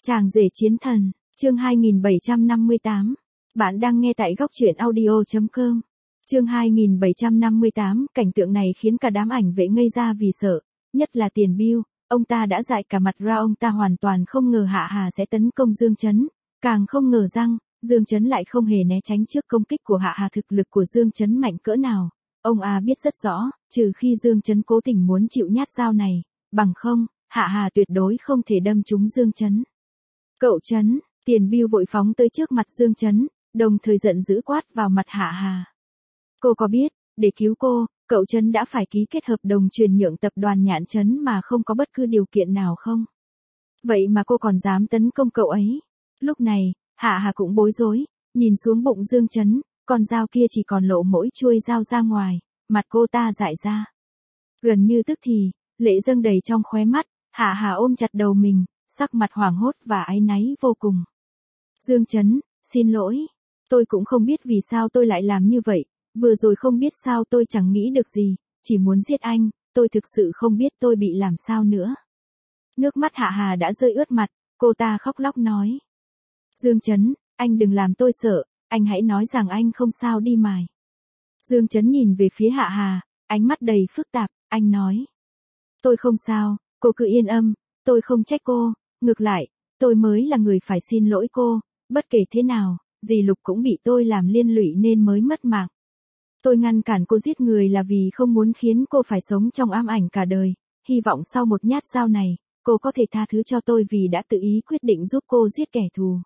Chàng rể chiến thần, chương 2758. Bạn đang nghe tại góc truyện audio.com. Chương 2758, cảnh tượng này khiến cả đám ảnh vệ ngây ra vì sợ, nhất là Tiền Bưu, ông ta đã dại cả mặt ra, ông ta hoàn toàn không ngờ Hạ Hà sẽ tấn công Dương Chấn, càng không ngờ rằng Dương Chấn lại không hề né tránh trước công kích của Hạ Hà. Thực lực của Dương Chấn mạnh cỡ nào, ông biết rất rõ, trừ khi Dương Chấn cố tình muốn chịu nhát dao này, bằng không, Hạ Hà tuyệt đối không thể đâm trúng Dương Chấn. Cậu Chấn, Tiền Bưu vội phóng tới trước mặt Dương Chấn, đồng thời giận dữ quát vào mặt Hạ Hà. Cô có biết, để cứu cô, cậu Chấn đã phải ký kết hợp đồng chuyển nhượng tập đoàn Nhạn Chấn mà không có bất cứ điều kiện nào không? Vậy mà cô còn dám tấn công cậu ấy. Lúc này, Hạ Hà cũng bối rối, nhìn xuống bụng Dương Chấn, con dao kia chỉ còn lộ mỗi chuôi dao ra ngoài, mặt cô ta dại ra. Gần như tức thì, lệ dâng đầy trong khóe mắt, Hạ Hà ôm chặt đầu mình, sắc mặt hoảng hốt và áy náy vô cùng. Dương Chấn, xin lỗi. Tôi cũng không biết vì sao tôi lại làm như vậy, vừa rồi không biết sao tôi chẳng nghĩ được gì, chỉ muốn giết anh, tôi thực sự không biết tôi bị làm sao nữa. Nước mắt Hạ Hà đã rơi ướt mặt, cô ta khóc lóc nói. Dương Chấn, anh đừng làm tôi sợ, anh hãy nói rằng anh không sao đi mài. Dương Chấn nhìn về phía Hạ Hà, ánh mắt đầy phức tạp, anh nói. Tôi không sao, cô cứ yên tâm, tôi không trách cô, ngược lại, tôi mới là người phải xin lỗi cô, bất kể thế nào, dì Lục cũng bị tôi làm liên lụy nên mới mất mạng. Tôi ngăn cản cô giết người là vì không muốn khiến cô phải sống trong ám ảnh cả đời, hy vọng sau một nhát dao này, cô có thể tha thứ cho tôi vì đã tự ý quyết định giúp cô giết kẻ thù.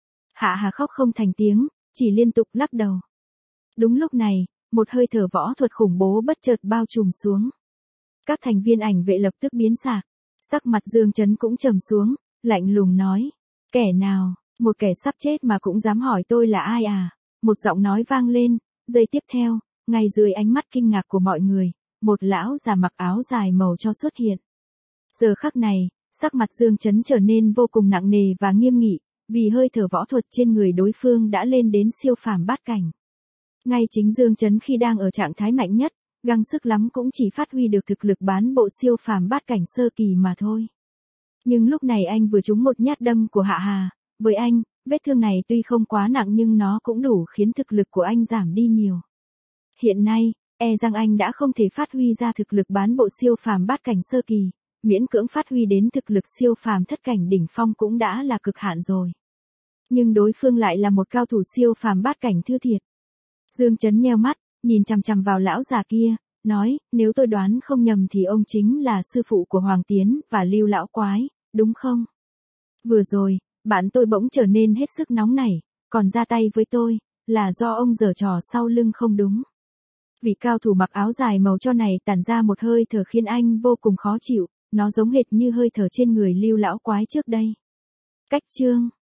Hạ Hà khóc không thành tiếng, chỉ liên tục lắc đầu. Đúng lúc này, một hơi thở võ thuật khủng bố bất chợt bao trùm xuống. Các thành viên ảnh vệ lập tức biến sạc, sắc mặt Dương Chấn cũng trầm xuống, lạnh lùng nói. Kẻ nào, một kẻ sắp chết mà cũng dám hỏi tôi là ai à? Một giọng nói vang lên, giây tiếp theo, ngay dưới ánh mắt kinh ngạc của mọi người, một lão già mặc áo dài màu cho xuất hiện. Giờ khắc này, sắc mặt Dương Chấn trở nên vô cùng nặng nề và nghiêm nghị, vì hơi thở võ thuật trên người đối phương đã lên đến siêu phàm bát cảnh. Ngay chính Dương Chấn khi đang ở trạng thái mạnh nhất, gắng sức lắm cũng chỉ phát huy được thực lực bán bộ siêu phàm bát cảnh sơ kỳ mà thôi. Nhưng lúc này anh vừa trúng một nhát đâm của Hạ Hà, với anh, vết thương này tuy không quá nặng nhưng nó cũng đủ khiến thực lực của anh giảm đi nhiều. Hiện nay, rằng anh đã không thể phát huy ra thực lực bán bộ siêu phàm bát cảnh sơ kỳ, miễn cưỡng phát huy đến thực lực siêu phàm thất cảnh đỉnh phong cũng đã là cực hạn rồi. Nhưng đối phương lại là một cao thủ siêu phàm bát cảnh thưa thiệt. Dương Chấn nheo mắt, nhìn chằm chằm vào lão già kia, nói, nếu tôi đoán không nhầm thì ông chính là sư phụ của Hoàng Tiến và Lưu Lão Quái, đúng không? Vừa rồi, bạn tôi bỗng trở nên hết sức nóng nảy, còn ra tay với tôi, là do ông giở trò sau lưng không đúng. Vị cao thủ mặc áo dài màu cho này tản ra một hơi thở khiến anh vô cùng khó chịu, nó giống hệt như hơi thở trên người Lưu Lão Quái trước đây. Cách chương